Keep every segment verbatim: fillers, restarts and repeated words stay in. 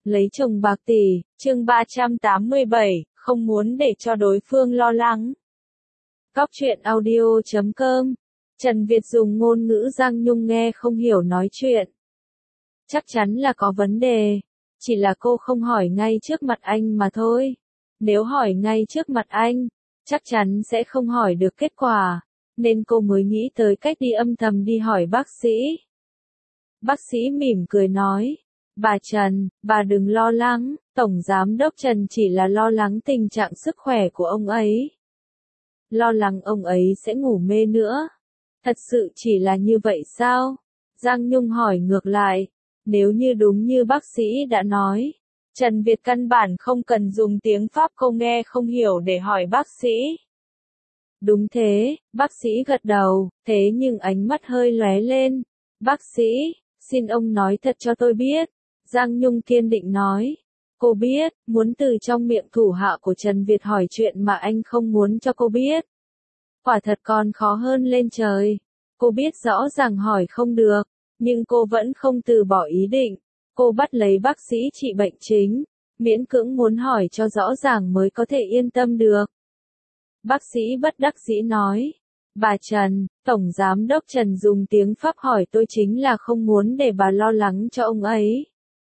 Lấy chồng bạc tỷ, chương ba trăm tám mươi bảy, không muốn để cho đối phương lo lắng. Cóc truyện audio chấm com. Trần Việt dùng ngôn ngữ Giang Nhung nghe không hiểu nói chuyện. Chắc chắn là có vấn đề. Chỉ là cô không hỏi ngay trước mặt anh mà thôi. Nếu hỏi ngay trước mặt anh, chắc chắn sẽ không hỏi được kết quả. Nên cô mới nghĩ tới cách đi âm thầm đi hỏi bác sĩ. Bác sĩ mỉm cười nói. Bà Trần, bà đừng lo lắng, Tổng Giám đốc Trần chỉ là lo lắng tình trạng sức khỏe của ông ấy. Lo lắng ông ấy sẽ ngủ mê nữa. Thật sự chỉ là như vậy sao? Giang Nhung hỏi ngược lại. Nếu như đúng như bác sĩ đã nói, Trần Việt căn bản không cần dùng tiếng Pháp cô nghe không hiểu để hỏi bác sĩ. Đúng thế, bác sĩ gật đầu, thế nhưng ánh mắt hơi lóe lên. Bác sĩ, xin ông nói thật cho tôi biết. Giang Nhung kiên định nói. Cô biết, muốn từ trong miệng thủ hạ của Trần Việt hỏi chuyện mà anh không muốn cho cô biết. Quả thật còn khó hơn lên trời. Cô biết rõ ràng hỏi không được, nhưng cô vẫn không từ bỏ ý định. Cô bắt lấy bác sĩ trị bệnh chính, miễn cưỡng muốn hỏi cho rõ ràng mới có thể yên tâm được. Bác sĩ bất đắc dĩ nói. Bà Trần, Tổng Giám đốc Trần dùng tiếng Pháp hỏi tôi chính là không muốn để bà lo lắng cho ông ấy.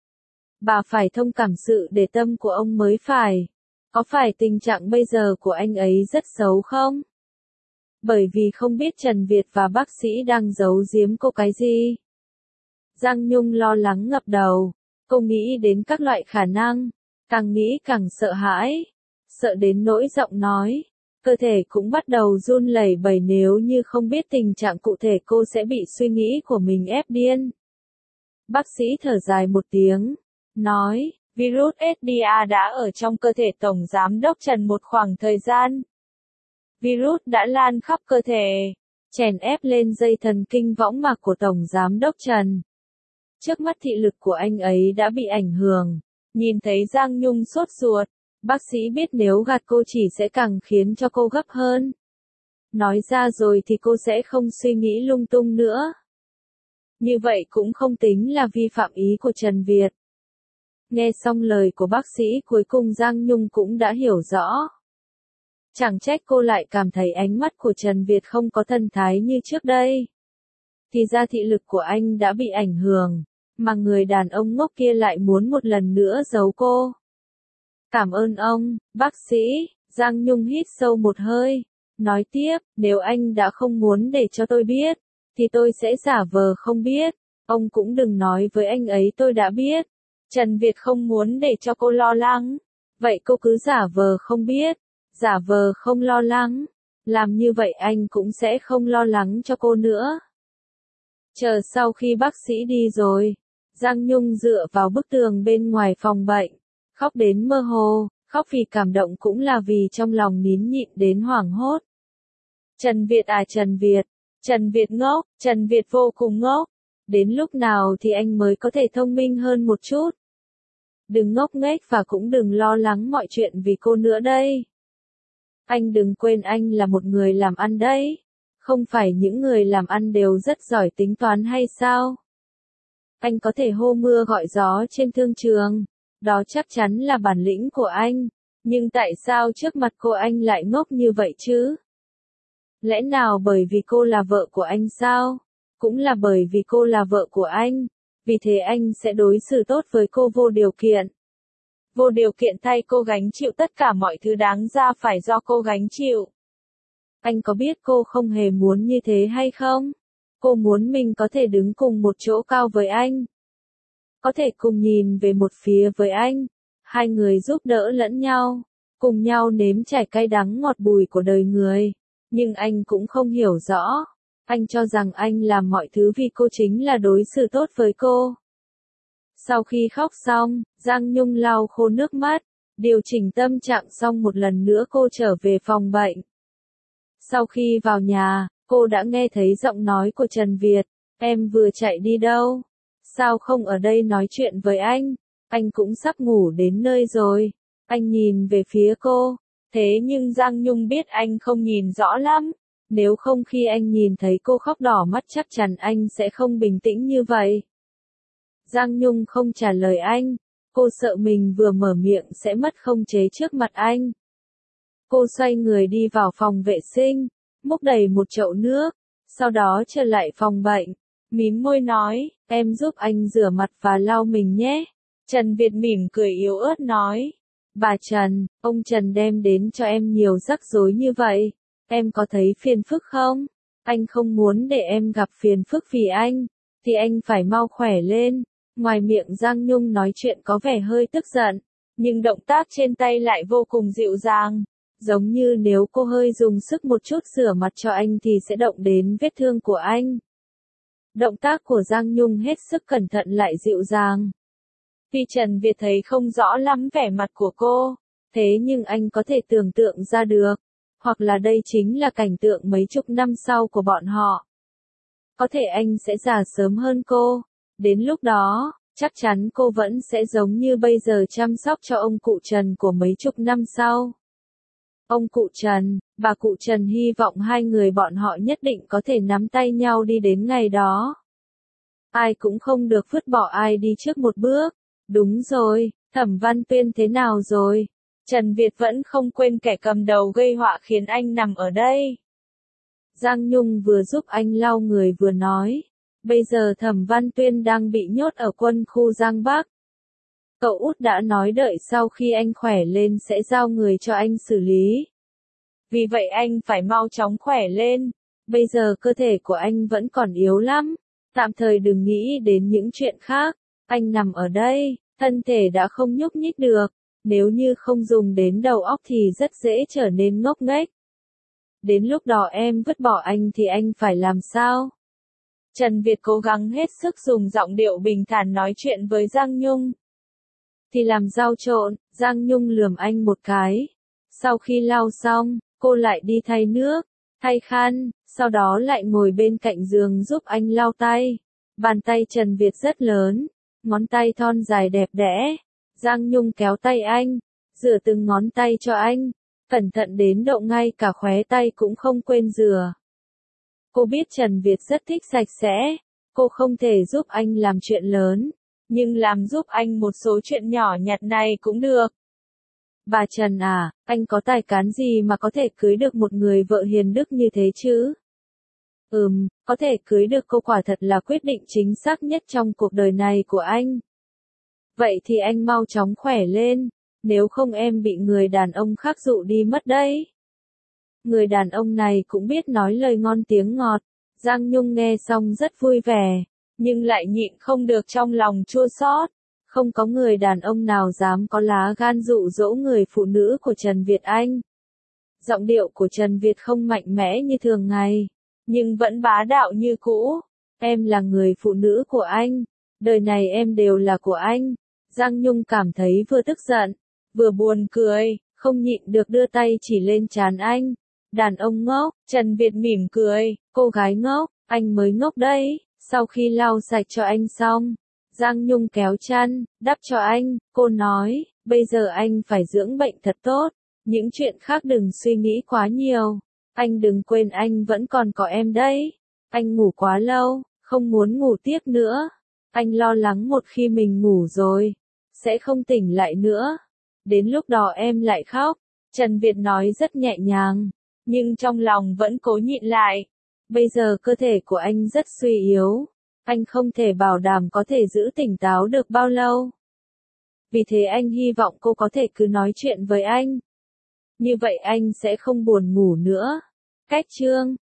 Bà phải thông cảm sự để tâm của ông mới phải. Có phải tình trạng bây giờ của anh ấy rất xấu không? Bởi vì không biết Trần Việt và bác sĩ đang giấu giếm cô cái gì. Giang Nhung lo lắng ngập đầu. Cô nghĩ đến các loại khả năng. Càng nghĩ càng sợ hãi. Sợ đến nỗi giọng nói. Cơ thể cũng bắt đầu run lẩy bẩy nếu như không biết tình trạng cụ thể cô sẽ bị suy nghĩ của mình ép điên. Bác sĩ thở dài một tiếng. Nói, virus ét đê a đã ở trong cơ thể Tổng Giám đốc Trần một khoảng thời gian. Virus đã lan khắp cơ thể, chèn ép lên dây thần kinh võng mạc của Tổng Giám đốc Trần. Trước mắt thị lực của anh ấy đã bị ảnh hưởng. Nhìn thấy Giang Nhung sốt ruột, bác sĩ biết nếu gạt cô chỉ sẽ càng khiến cho cô gấp hơn. Nói ra rồi thì cô sẽ không suy nghĩ lung tung nữa. Như vậy cũng không tính là vi phạm ý của Trần Việt. Nghe xong lời của bác sĩ cuối cùng Giang Nhung cũng đã hiểu rõ. Chẳng trách cô lại cảm thấy ánh mắt của Trần Việt không có thần thái như trước đây. Thì ra thị lực của anh đã bị ảnh hưởng, mà người đàn ông ngốc kia lại muốn một lần nữa giấu cô. Cảm ơn ông, bác sĩ. Giang Nhung hít sâu một hơi. Nói tiếp, nếu anh đã không muốn để cho tôi biết, thì tôi sẽ giả vờ không biết. Ông cũng đừng nói với anh ấy tôi đã biết. Trần Việt không muốn để cho cô lo lắng. Vậy cô cứ giả vờ không biết, giả vờ không lo lắng. Làm như vậy anh cũng sẽ không lo lắng cho cô nữa. Chờ sau khi bác sĩ đi rồi, Giang Nhung dựa vào bức tường bên ngoài phòng bệnh. Khóc đến mơ hồ, khóc vì cảm động cũng là vì trong lòng nín nhịn đến hoảng hốt. Trần Việt à Trần Việt, Trần Việt ngốc, Trần Việt vô cùng ngốc. Đến lúc nào thì anh mới có thể thông minh hơn một chút. Đừng ngốc nghếch và cũng đừng lo lắng mọi chuyện vì cô nữa đây. Anh đừng quên anh là một người làm ăn đấy. Không phải những người làm ăn đều rất giỏi tính toán hay sao? Anh có thể hô mưa gọi gió trên thương trường. Đó chắc chắn là bản lĩnh của anh. Nhưng tại sao trước mặt cô anh lại ngốc như vậy chứ? Lẽ nào bởi vì cô là vợ của anh sao? Cũng là bởi vì cô là vợ của anh. Vì thế anh sẽ đối xử tốt với cô vô điều kiện. Vô điều kiện thay cô gánh chịu tất cả mọi thứ đáng ra phải do cô gánh chịu. Anh có biết cô không hề muốn như thế hay không? Cô muốn mình có thể đứng cùng một chỗ cao với anh. Có thể cùng nhìn về một phía với anh. Hai người giúp đỡ lẫn nhau. Cùng nhau nếm trải cay đắng ngọt bùi của đời người. Nhưng anh cũng không hiểu rõ. Anh cho rằng anh làm mọi thứ vì cô chính là đối xử tốt với cô. Sau khi khóc xong, Giang Nhung lau khô nước mắt, điều chỉnh tâm trạng xong một lần nữa cô trở về phòng bệnh. Sau khi vào nhà, cô đã nghe thấy giọng nói của Trần Việt. Em vừa chạy đi đâu? Sao không ở đây nói chuyện với anh? Anh cũng sắp ngủ đến nơi rồi. Anh nhìn về phía cô. Thế nhưng Giang Nhung biết anh không nhìn rõ lắm. Nếu không khi anh nhìn thấy cô khóc đỏ mắt chắc chắn anh sẽ không bình tĩnh như vậy. Giang Nhung không trả lời anh. Cô sợ mình vừa mở miệng sẽ mất khống chế trước mặt anh. Cô xoay người đi vào phòng vệ sinh, múc đầy một chậu nước, sau đó trở lại phòng bệnh, mím môi nói, em giúp anh rửa mặt và lau mình nhé. Trần Việt mỉm cười yếu ớt nói, bà Trần, ông Trần đem đến cho em nhiều rắc rối như vậy, em có thấy phiền phức không? Anh không muốn để em gặp phiền phức vì anh, thì anh phải mau khỏe lên. Ngoài miệng Giang Nhung nói chuyện có vẻ hơi tức giận, nhưng động tác trên tay lại vô cùng dịu dàng. Giống như nếu cô hơi dùng sức một chút rửa mặt cho anh thì sẽ động đến vết thương của anh. Động tác của Giang Nhung hết sức cẩn thận lại dịu dàng. Vì Trần Việt thấy không rõ lắm vẻ mặt của cô, thế nhưng anh có thể tưởng tượng ra được, hoặc là đây chính là cảnh tượng mấy chục năm sau của bọn họ. Có thể anh sẽ già sớm hơn cô, đến lúc đó, chắc chắn cô vẫn sẽ giống như bây giờ chăm sóc cho ông cụ Trần của mấy chục năm sau. Ông cụ Trần, bà cụ Trần hy vọng hai người bọn họ nhất định có thể nắm tay nhau đi đến ngày đó. Ai cũng không được vứt bỏ ai đi trước một bước. Đúng rồi, Thẩm Văn Tuyên thế nào rồi? Trần Việt vẫn không quên kẻ cầm đầu gây họa khiến anh nằm ở đây. Giang Nhung vừa giúp anh lau người vừa nói, bây giờ Thẩm Văn Tuyên đang bị nhốt ở quân khu Giang Bắc. Cậu út đã nói đợi sau khi anh khỏe lên sẽ giao người cho anh xử lý. Vì vậy anh phải mau chóng khỏe lên. Bây giờ cơ thể của anh vẫn còn yếu lắm. Tạm thời đừng nghĩ đến những chuyện khác. Anh nằm ở đây, thân thể đã không nhúc nhích được. Nếu như không dùng đến đầu óc thì rất dễ trở nên ngốc nghếch. Đến lúc đó em vứt bỏ anh thì anh phải làm sao? Trần Việt cố gắng hết sức dùng giọng điệu bình thản nói chuyện với Giang Nhung. Thì làm rau trộn, Giang Nhung lườm anh một cái. Sau khi lau xong, cô lại đi thay nước, thay khăn, sau đó lại ngồi bên cạnh giường giúp anh lau tay. Bàn tay Trần Việt rất lớn, ngón tay thon dài đẹp đẽ. Giang Nhung kéo tay anh, rửa từng ngón tay cho anh, cẩn thận đến độ ngay cả khóe tay cũng không quên rửa. Cô biết Trần Việt rất thích sạch sẽ, cô không thể giúp anh làm chuyện lớn, nhưng làm giúp anh một số chuyện nhỏ nhặt này cũng được. Bà Trần à, anh có tài cán gì mà có thể cưới được một người vợ hiền đức như thế chứ? Ừm, có thể cưới được cô quả thật là quyết định chính xác nhất trong cuộc đời này của anh. Vậy thì anh mau chóng khỏe lên, nếu không em bị người đàn ông khác dụ đi mất đấy. Người đàn ông này cũng biết nói lời ngon tiếng ngọt. Giang Nhung nghe xong rất vui vẻ, nhưng lại nhịn không được trong lòng chua xót. Không có người đàn ông nào dám có lá gan dụ dỗ người phụ nữ của Trần Việt Anh. Giọng điệu của Trần Việt không mạnh mẽ như thường ngày, nhưng vẫn bá đạo như cũ. Em là người phụ nữ của anh, đời này em đều là của anh. Giang Nhung cảm thấy vừa tức giận, vừa buồn cười, không nhịn được đưa tay chỉ lên trán anh. Đàn ông ngốc, Trần Việt mỉm cười, cô gái ngốc, anh mới ngốc đấy. Sau khi lau sạch cho anh xong, Giang Nhung kéo chăn, đắp cho anh, cô nói, bây giờ anh phải dưỡng bệnh thật tốt, những chuyện khác đừng suy nghĩ quá nhiều. Anh đừng quên anh vẫn còn có em đấy. Anh ngủ quá lâu, không muốn ngủ tiếp nữa. Anh lo lắng một khi mình ngủ rồi, sẽ không tỉnh lại nữa. Đến lúc đó em lại khóc. Trần Việt nói rất nhẹ nhàng, nhưng trong lòng vẫn cố nhịn lại. Bây giờ cơ thể của anh rất suy yếu. Anh không thể bảo đảm có thể giữ tỉnh táo được bao lâu. Vì thế anh hy vọng cô có thể cứ nói chuyện với anh. Như vậy anh sẽ không buồn ngủ nữa. Cách chương